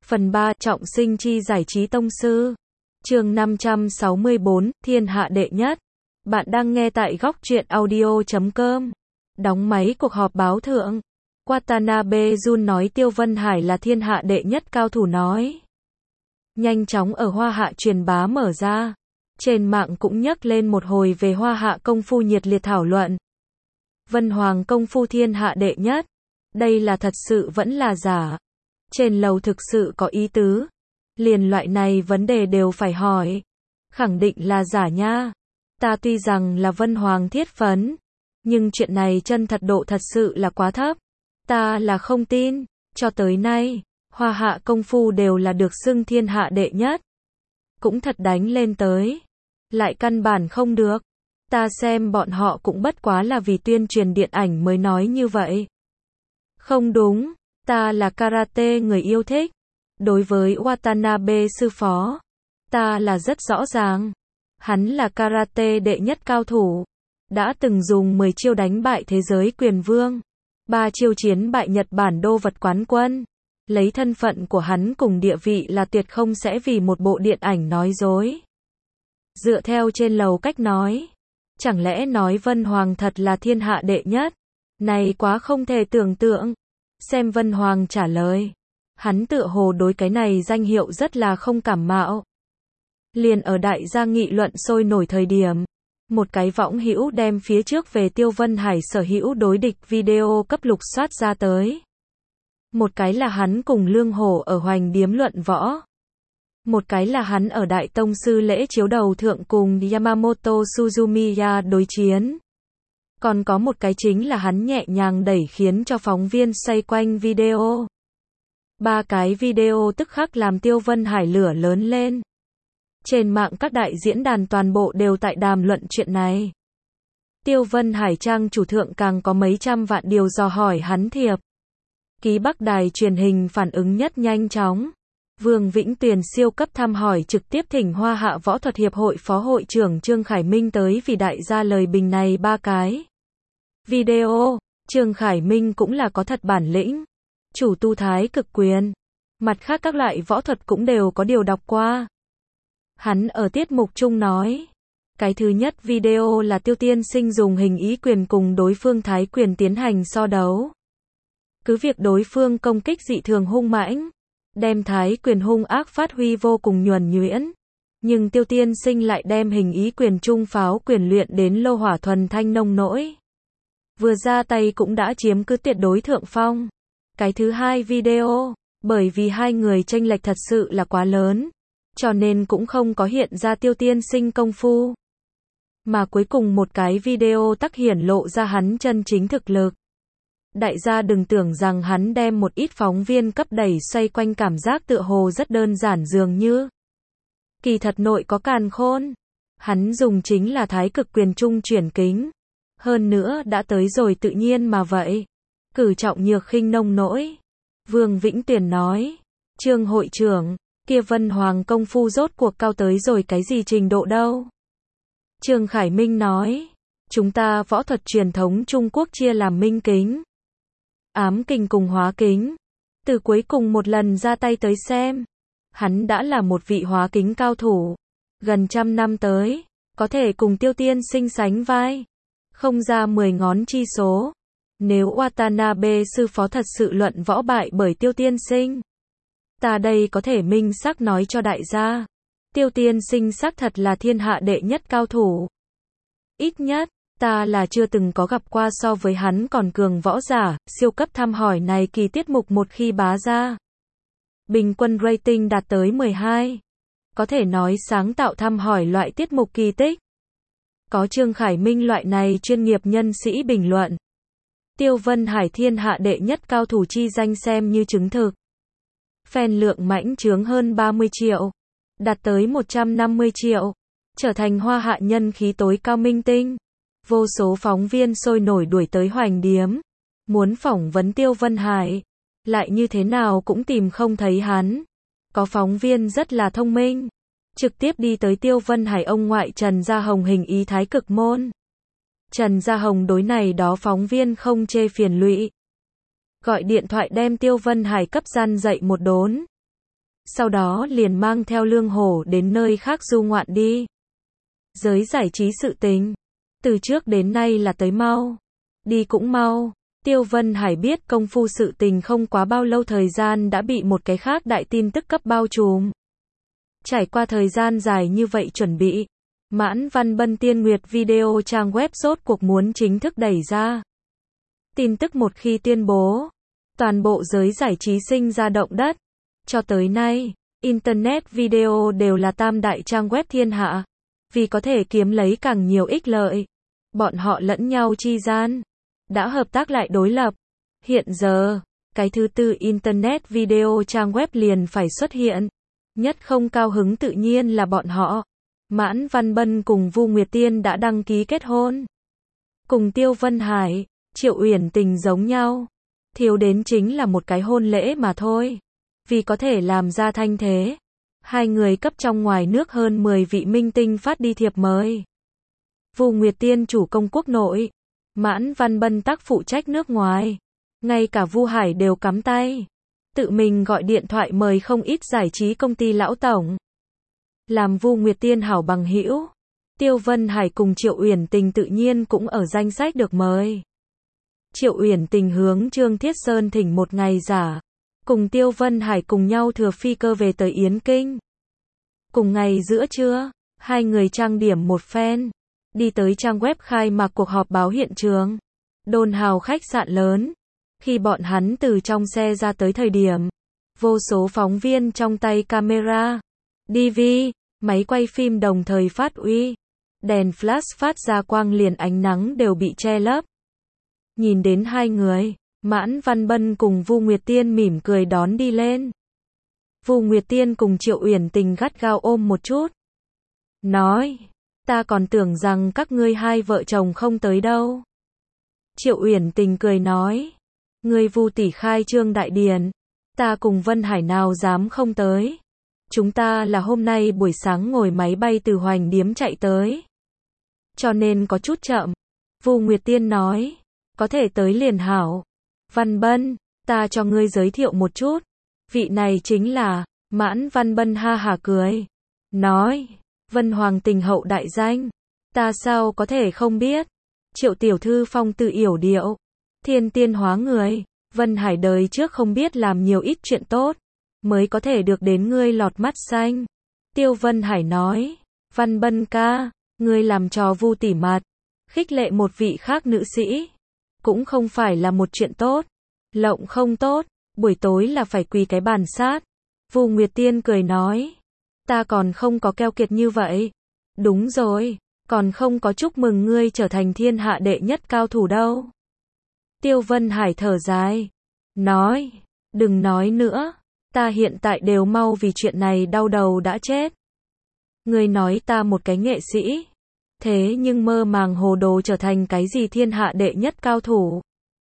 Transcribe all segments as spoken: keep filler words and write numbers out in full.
Phần ba, trọng sinh chi giải trí tông sư. Chương năm trăm sáu mươi bốn, thiên hạ đệ nhất. Bạn đang nghe tại góc truyện audio chấm com. Đóng máy cuộc họp báo thượng. Watanabe Jun nói Tiêu Vân Hải là thiên hạ đệ nhất cao thủ nói. Nhanh chóng ở Hoa Hạ truyền bá mở ra. Trên mạng cũng nhắc lên một hồi về Hoa Hạ công phu nhiệt liệt thảo luận. Vân Hoàng công phu thiên hạ đệ nhất. Đây là thật sự vẫn là giả. Trên lầu thực sự có ý tứ. Liền loại này vấn đề đều phải hỏi. Khẳng định là giả nha. Ta tuy rằng là Vân Hoàng thiết phấn. Nhưng chuyện này chân thật độ thật sự là quá thấp. Ta là không tin. Cho tới nay, Hoa Hạ công phu đều là được xưng thiên hạ đệ nhất. Cũng thật đánh lên tới. Lại căn bản không được. Ta xem bọn họ cũng bất quá là vì tuyên truyền điện ảnh mới nói như vậy. Không đúng. Ta là karate người yêu thích. Đối với Watanabe sư phó, ta là rất rõ ràng. Hắn là karate đệ nhất cao thủ. Đã từng dùng mười chiêu đánh bại thế giới quyền vương. ba chiêu chiến bại Nhật Bản đô vật quán quân. Lấy thân phận của hắn cùng địa vị là tuyệt không sẽ vì một bộ điện ảnh nói dối. Dựa theo trên lầu cách nói. Chẳng lẽ nói Vân Hoàng thật là thiên hạ đệ nhất? Này quá không thể tưởng tượng. Xem Vân Hoàng trả lời. Hắn tựa hồ đối cái này danh hiệu rất là không cảm mạo. Liền ở đại gia nghị luận sôi nổi thời điểm. Một cái võng hữu đem phía trước về Tiêu Vân Hải sở hữu đối địch video cấp lục soát ra tới. Một cái là hắn cùng Lương Hổ ở Hoành Điếm luận võ. Một cái là hắn ở Đại Tông Sư lễ chiếu đầu thượng cùng Yamamoto Suzumiya đối chiến. Còn có một cái chính là hắn nhẹ nhàng đẩy khiến cho phóng viên xoay quanh video. Ba cái video tức khắc làm Tiêu Vân Hải lửa lớn lên. Trên mạng các đại diễn đàn toàn bộ đều tại đàm luận chuyện này. Tiêu Vân Hải trang chủ thượng càng có mấy trăm vạn điều dò hỏi hắn thiệp. Ký Bắc đài truyền hình phản ứng nhất nhanh chóng. Vương Vĩnh Tuyền siêu cấp thăm hỏi trực tiếp thỉnh Hoa Hạ Võ thuật Hiệp hội Phó hội trưởng Trương Khải Minh tới vì đại gia lời bình này ba cái. Video, Trương Khải Minh cũng là có thật bản lĩnh. Chủ tu thái cực quyền. Mặt khác các loại võ thuật cũng đều có điều đọc qua. Hắn ở tiết mục chung nói. Cái thứ nhất video là Tiêu tiên sinh dùng hình ý quyền cùng đối phương thái quyền tiến hành so đấu. Cứ việc đối phương công kích dị thường hung mãnh. Đem thái quyền hung ác phát huy vô cùng nhuần nhuyễn. Nhưng Tiêu tiên sinh lại đem hình ý quyền trung pháo quyền luyện đến lô hỏa thuần thanh nông nỗi. Vừa ra tay cũng đã chiếm cứ tuyệt đối thượng phong. Cái thứ hai video, bởi vì hai người chênh lệch thật sự là quá lớn, cho nên cũng không có hiện ra Tiêu tiên sinh công phu. Mà cuối cùng một cái video tắc hiển lộ ra hắn chân chính thực lực. Đại gia đừng tưởng rằng hắn đem một ít phóng viên cấp đẩy xoay quanh cảm giác tựa hồ rất đơn giản dường như. Kỳ thật nội có càn khôn. Hắn dùng chính là thái cực quyền trung chuyển kính. Hơn nữa đã tới rồi tự nhiên mà vậy. Cử trọng nhược khinh nông nỗi. Vương Vĩnh Tuyền nói. Trương hội trưởng, kia Vân Hoàng công phu rốt cuộc cao tới rồi cái gì trình độ đâu? Trương Khải Minh nói. Chúng ta võ thuật truyền thống Trung Quốc chia làm minh kính, ám kình cùng hóa kính. Từ cuối cùng một lần ra tay tới xem. Hắn đã là một vị hóa kính cao thủ. Gần trăm năm tới, có thể cùng Tiêu tiên sinh sánh vai. Không ra mười ngón chi số. Nếu Watanabe sư phó thật sự luận võ bại bởi Tiêu tiên sinh. Ta đây có thể minh xác nói cho đại gia. Tiêu tiên sinh xác thật là thiên hạ đệ nhất cao thủ. Ít nhất, ta là chưa từng có gặp qua so với hắn còn cường võ giả. Siêu cấp thăm hỏi này kỳ tiết mục một khi bá ra. Bình quân rating đạt tới mười hai. Có thể nói sáng tạo thăm hỏi loại tiết mục kỳ tích. Có Trương Khải Minh loại này chuyên nghiệp nhân sĩ bình luận. Tiêu Vân Hải thiên hạ đệ nhất cao thủ chi danh xem như chứng thực. Fan lượng mãnh trướng hơn ba mươi triệu. Đạt tới một trăm năm mươi triệu. Trở thành Hoa Hạ nhân khí tối cao minh tinh. Vô số phóng viên sôi nổi đuổi tới Hoành Điếm. Muốn phỏng vấn Tiêu Vân Hải. Lại như thế nào cũng tìm không thấy hắn. Có phóng viên rất là thông minh. Trực tiếp đi tới Tiêu Vân Hải ông ngoại Trần Gia Hồng hình ý thái cực môn. Trần Gia Hồng đối này đó phóng viên không chê phiền lụy. Gọi điện thoại đem Tiêu Vân Hải cấp gian dạy một đốn. sau đó liền mang theo Lương Hổ đến nơi khác du ngoạn đi. Giới giải trí sự tình, từ trước đến nay là tới mau, đi cũng mau. Tiêu Vân Hải biết công phu sự tình không quá bao lâu thời gian đã bị một cái khác đại tin tức cấp bao trùm. Trải qua thời gian dài như vậy chuẩn bị, Mãn Văn Bân Tiên Nguyệt Video trang web rốt cuộc muốn chính thức đẩy ra. Tin tức một khi tuyên bố, toàn bộ giới giải trí sinh ra động đất. Cho tới nay, Internet video đều là tam đại trang web thiên hạ. Vì có thể kiếm lấy càng nhiều ích lợi, bọn họ lẫn nhau chi gian đã hợp tác lại đối lập. Hiện giờ, cái thứ tư Internet video trang web liền phải xuất hiện. Nhất không cao hứng tự nhiên là bọn họ. Mãn Văn Bân cùng Vu Nguyệt Tiên đã đăng ký kết hôn. Cùng Tiêu Vân Hải, Triệu Uyển Tình giống nhau. Thiếu đến chính là một cái hôn lễ mà thôi. Vì có thể làm ra thanh thế, hai người cấp trong ngoài nước hơn mười vị minh tinh phát đi thiệp mời. Vu Nguyệt Tiên chủ công quốc nội, Mãn Văn Bân tác phụ trách nước ngoài. Ngay cả Vu Hải đều cắm tay, tự mình gọi điện thoại mời không ít giải trí công ty lão tổng. Làm Vu Nguyệt Tiên hảo bằng hữu, Tiêu Vân Hải cùng Triệu Uyển Tình tự nhiên cũng ở danh sách được mời. Triệu Uyển Tình hướng Trương Thiết Sơn thỉnh một ngày giả, cùng Tiêu Vân Hải cùng nhau thừa phi cơ về tới Yến Kinh. Cùng ngày giữa trưa, hai người trang điểm một phen, đi tới trang web khai mạc cuộc họp báo hiện trường, Đôn Hào khách sạn lớn. Khi bọn hắn từ trong xe ra tới thời điểm, vô số phóng viên trong tay camera, đê vê, máy quay phim đồng thời phát uy. Đèn flash phát ra quang liền ánh nắng đều bị che lấp. Nhìn đến hai người, Mãn Văn Bân cùng Vu Nguyệt Tiên mỉm cười đón đi lên. Vu Nguyệt Tiên cùng Triệu Uyển Tình gắt gao ôm một chút. Nói, ta còn tưởng rằng các ngươi hai vợ chồng không tới đâu. Triệu Uyển Tình cười nói, ngươi Vu tỷ khai trương đại điển, ta cùng Vân Hải nào dám không tới. Chúng ta là hôm nay buổi sáng ngồi máy bay từ Hoành Điếm chạy tới, cho nên có chút chậm. Vu Nguyệt Tiên nói, có thể tới liền hảo. Văn Bân, ta cho ngươi giới thiệu một chút. Vị này chính là, Mãn Văn Bân ha hả cười. Nói, Vân Hoàng tình hậu đại danh. Ta sao có thể không biết. Triệu tiểu thư phong tư yểu điệu, thiên tiên hóa người. Vân Hải đời trước không biết làm nhiều ít chuyện tốt, mới có thể được đến ngươi lọt mắt xanh. Tiêu Vân Hải nói, Văn Bân ca, ngươi làm trò Vu tỷ mặt, khích lệ một vị khác nữ sĩ, cũng không phải là một chuyện tốt. Lộng không tốt, buổi tối là phải quỳ cái bàn sát. Vu Nguyệt Tiên cười nói, ta còn không có keo kiệt như vậy. Đúng rồi, còn không có chúc mừng ngươi trở thành thiên hạ đệ nhất cao thủ đâu. Tiêu Vân Hải thở dài, nói, đừng nói nữa, ta hiện tại đều mau vì chuyện này đau đầu đã chết. Ngươi nói ta một cái nghệ sĩ, thế nhưng mơ màng hồ đồ trở thành cái gì thiên hạ đệ nhất cao thủ.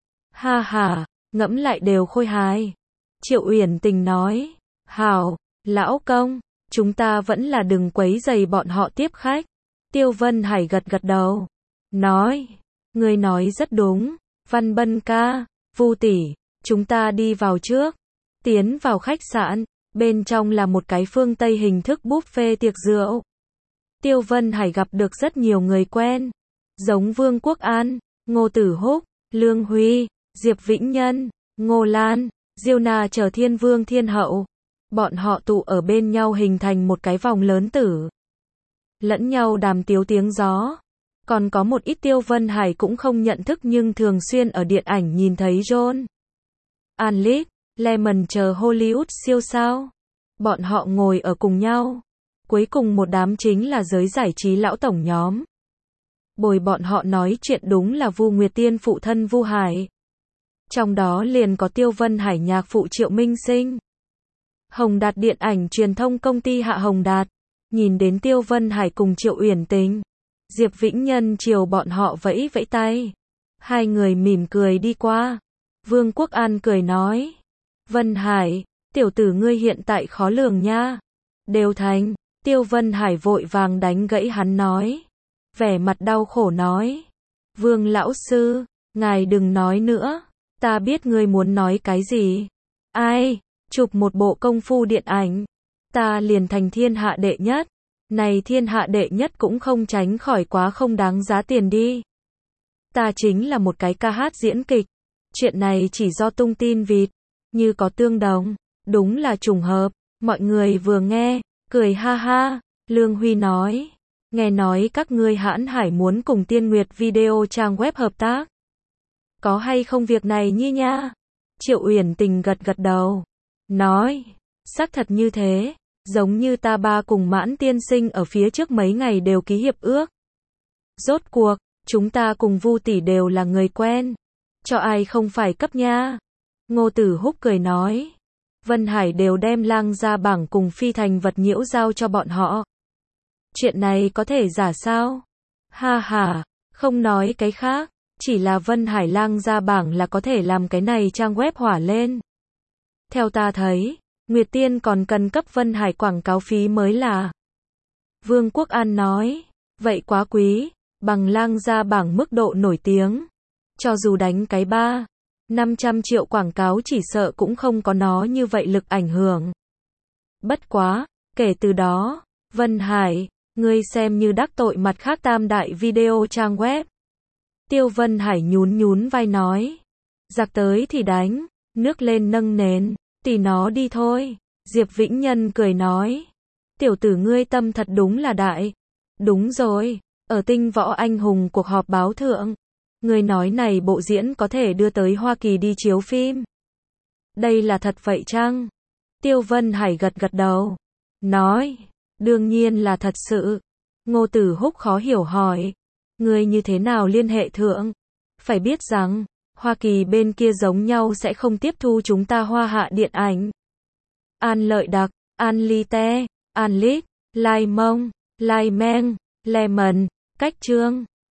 Ha ha, ngẫm lại đều khôi hài. Triệu Uyển Tình nói, hảo, lão công, chúng ta vẫn là đừng quấy rầy bọn họ tiếp khách. Tiêu Vân Hải gật gật đầu, nói, ngươi nói rất đúng, Văn Bân ca, Vu tỷ, chúng ta đi vào trước. Tiến vào khách sạn, bên trong là một cái phương Tây hình thức buffet tiệc rượu. Tiêu Vân Hải gặp được rất nhiều người quen, giống Vương Quốc An, Ngô Tử Húc, Lương Huy, Diệp Vĩnh Nhân, Ngô Lan, Diêu Na chờ thiên vương thiên hậu. Bọn họ tụ ở bên nhau hình thành một cái vòng lớn tử. Lẫn nhau đàm tiếu tiếng gió. Còn có một ít Tiêu Vân Hải cũng không nhận thức nhưng thường xuyên ở điện ảnh nhìn thấy John Anlit, Lemon chờ Hollywood siêu sao. Bọn họ ngồi ở cùng nhau. Cuối cùng một đám chính là giới giải trí lão tổng nhóm. Bồi bọn họ nói chuyện đúng là Vu Nguyệt Tiên phụ thân Vu Hải. Trong đó liền có Tiêu Vân Hải nhạc phụ Triệu Minh Sinh. Hồng Đạt điện ảnh truyền thông công ty Hạ Hồng Đạt. Nhìn đến Tiêu Vân Hải cùng Triệu Uyển Tình, Diệp Vĩnh Nhân chiều bọn họ vẫy vẫy tay. Hai người mỉm cười đi qua. Vương Quốc An cười nói, Vân Hải, tiểu tử ngươi hiện tại khó lường nha. Đều thành. Tiêu Vân Hải vội vàng đánh gãy hắn nói, vẻ mặt đau khổ nói, Vương lão sư, ngài đừng nói nữa, ta biết ngươi muốn nói cái gì. Ai, chụp một bộ công phu điện ảnh, ta liền thành thiên hạ đệ nhất. Này thiên hạ đệ nhất cũng không tránh khỏi quá không đáng giá tiền đi. Ta chính là một cái ca hát diễn kịch. Chuyện này chỉ do tung tin vịt. Như có tương đồng. Đúng là trùng hợp. Mọi người vừa nghe, cười ha ha. Lương Huy nói. Nghe nói các ngươi Hãn Hải muốn cùng Tiên Nguyệt Video trang web hợp tác. Có hay không việc này nhi nha? Triệu Uyển Tình gật gật đầu. Nói. Xác thật như thế. Giống như ta ba cùng Mãn tiên sinh ở phía trước mấy ngày đều ký hiệp ước. Rốt cuộc, chúng ta cùng Vu tỷ đều là người quen. Cho ai không phải cấp nha. Ngô Tử Húc cười nói. Vân Hải đều đem Lang Gia Bảng cùng phi thành vật nhiễu giao cho bọn họ. Chuyện này có thể giả sao? Ha ha, không nói cái khác. Chỉ là Vân Hải Lang Gia Bảng là có thể làm cái này trang web hỏa lên. Theo ta thấy, Nguyệt Tiên còn cần cấp Vân Hải quảng cáo phí mới là. Vương Quốc An nói. Vậy quá quý. Bằng Lang Gia Bảng mức độ nổi tiếng. Cho dù đánh cái ba, năm trăm triệu quảng cáo chỉ sợ cũng không có nó như vậy lực ảnh hưởng. Bất quá, kể từ đó, Vân Hải, ngươi xem như đắc tội mặt khác tam đại video trang web. Tiêu Vân Hải nhún nhún vai nói. Giặc tới thì đánh, nước lên nâng nền, tùy nó đi thôi. Diệp Vĩnh Nhân cười nói. Tiểu tử ngươi tâm thật đúng là đại. Đúng rồi, ở Tinh Võ Anh Hùng cuộc họp báo thượng. Ngươi nói này bộ diễn có thể đưa tới Hoa Kỳ đi chiếu phim. Đây là thật vậy chăng? Tiêu Vân Hải gật gật đầu. Nói. Đương nhiên là thật sự. Ngô Tử Húc khó hiểu hỏi. Ngươi như thế nào liên hệ thượng? Phải biết rằng, Hoa Kỳ bên kia giống nhau sẽ không tiếp thu chúng ta Hoa Hạ điện ảnh. An Lợi Đặc, An Ly Te, An Lít, Lai Mông, Lai Meng, Lemon, Cách Trương.